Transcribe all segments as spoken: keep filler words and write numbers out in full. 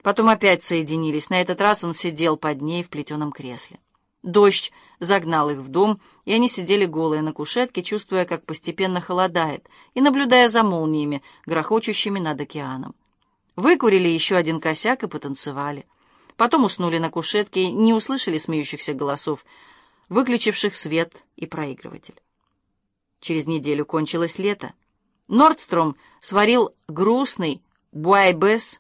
Потом опять соединились. На этот раз он сидел под ней в плетеном кресле. Дождь загнал их в дом, и они сидели голые на кушетке, чувствуя, как постепенно холодает, и наблюдая за молниями, грохочущими над океаном. Выкурили еще один косяк и потанцевали. Потом уснули на кушетке, не услышали смеющихся голосов, выключивших свет и проигрыватель. Через неделю кончилось лето. Нордстром сварил грустный буайбес,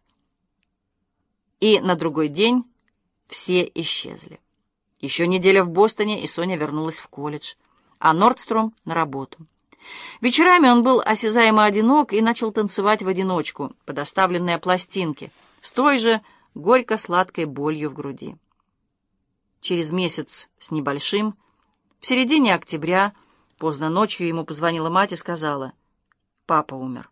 и на другой день все исчезли. Еще неделя в Бостоне, и Соня вернулась в колледж, а Нордстром — на работу. Вечерами он был осязаемо одинок и начал танцевать в одиночку под оставленные пластинки с той же горько-сладкой болью в груди. Через месяц с небольшим, в середине октября, поздно ночью ему позвонила мать и сказала: «Папа умер».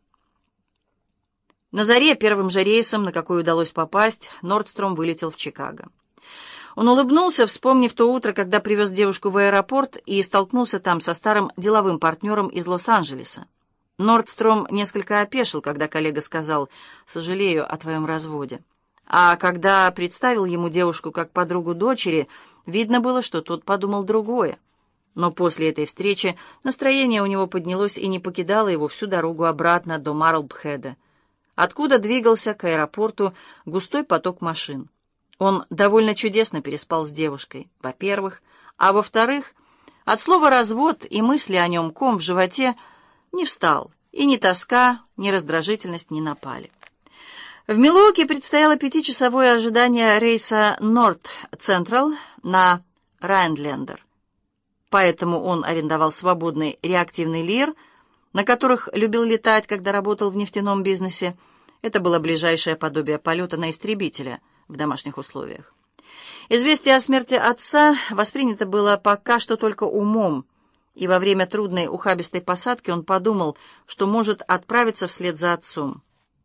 На заре первым же рейсом, на какой удалось попасть, Нордстром вылетел в Чикаго. Он улыбнулся, вспомнив то утро, когда привез девушку в аэропорт и столкнулся там со старым деловым партнером из Лос-Анджелеса. Нордстром несколько опешил, когда коллега сказал: «Сожалею о твоем разводе». А когда представил ему девушку как подругу дочери, видно было, что тот подумал другое. Но после этой встречи настроение у него поднялось и не покидало его всю дорогу обратно до Марлбхеда, откуда двигался к аэропорту густой поток машин. Он довольно чудесно переспал с девушкой, во-первых, а во-вторых, от слова «развод» и мысли о нем ком в животе не встал, и ни тоска, ни раздражительность не напали. В Милуоки предстояло пятичасовое ожидание рейса Норт Централ на Райнлендер, поэтому он арендовал свободный реактивный лир, на которых любил летать, когда работал в нефтяном бизнесе. Это было ближайшее подобие полета на истребителя в домашних условиях. Известие о смерти отца воспринято было пока что только умом, и во время трудной ухабистой посадки он подумал, что может отправиться вслед за отцом.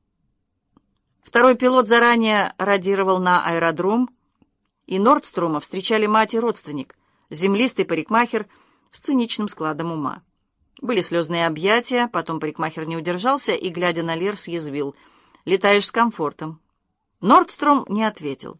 Второй пилот заранее радировал на аэродром, и Нордстрома встречали мать и родственник, землистый парикмахер с циничным складом ума. Были слезные объятия, потом парикмахер не удержался и, глядя на лир, съязвил: «Летаешь с комфортом». Нордстром не ответил.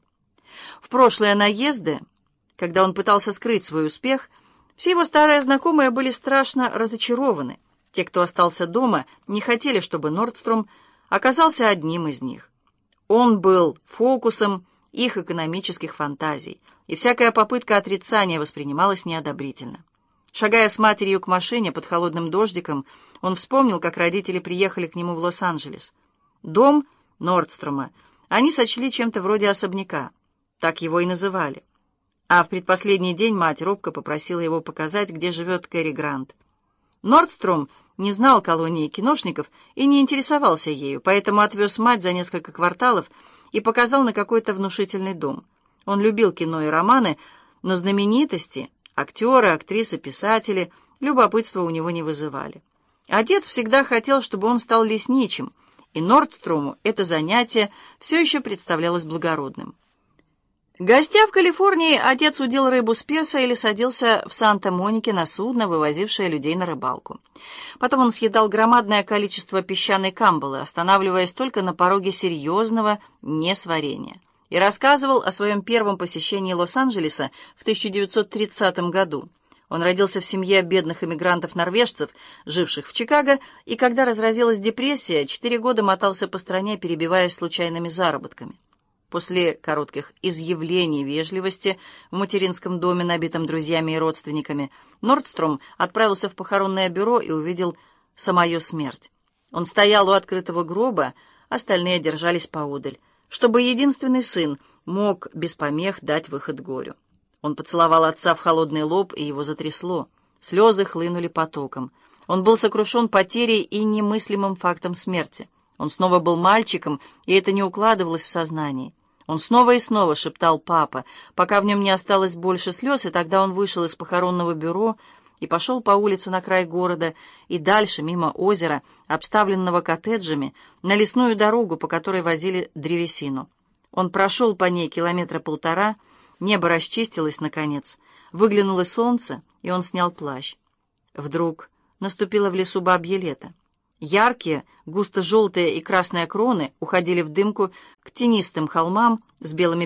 В прошлые наезды, когда он пытался скрыть свой успех, все его старые знакомые были страшно разочарованы. Те, кто остался дома, не хотели, чтобы Нордстром оказался одним из них. Он был фокусом их экономических фантазий, и всякая попытка отрицания воспринималась неодобрительно. Шагая с матерью к машине под холодным дождиком, он вспомнил, как родители приехали к нему в Лос-Анджелес. Дом Нордстрома они сочли чем-то вроде особняка, так его и называли. А в предпоследний день мать робко попросила его показать, где живет Кэрри Грант. Нордстром не знал колонии киношников и не интересовался ею, поэтому отвез мать за несколько кварталов и показал на какой-то внушительный дом. Он любил кино и романы, но знаменитости, актеры, актрисы, писатели любопытства у него не вызывали. Отец всегда хотел, чтобы он стал лесничим, и Нордстрому это занятие все еще представлялось благородным. Гостя в Калифорнии, отец удил рыбу с пирса или садился в Санта-Монике на судно, вывозившее людей на рыбалку. Потом он съедал громадное количество песчаной камбалы, останавливаясь только на пороге серьезного несварения, и рассказывал о своем первом посещении Лос-Анджелеса в тысяча девятьсот тридцатом году. Он родился в семье бедных эмигрантов-норвежцев, живших в Чикаго, и когда разразилась депрессия, четыре года мотался по стране, перебиваясь случайными заработками. После коротких изъявлений вежливости в материнском доме, набитом друзьями и родственниками, Нордстром отправился в похоронное бюро и увидел самую смерть. Он стоял у открытого гроба, остальные держались поодаль, чтобы единственный сын мог без помех дать выход горю. Он поцеловал отца в холодный лоб, и его затрясло. Слезы хлынули потоком. Он был сокрушен потерей и немыслимым фактом смерти. Он снова был мальчиком, и это не укладывалось в сознании. Он снова и снова шептал «папа», пока в нем не осталось больше слез, и тогда он вышел из похоронного бюро и пошел по улице на край города и дальше, мимо озера, обставленного коттеджами, на лесную дорогу, по которой возили древесину. Он прошел по ней километра полтора. Небо расчистилось, наконец, выглянуло солнце, и он снял плащ. Вдруг наступило в лесу бабье лето. Яркие, густо-желтые и красные кроны уходили в дымку к тенистым холмам с белыми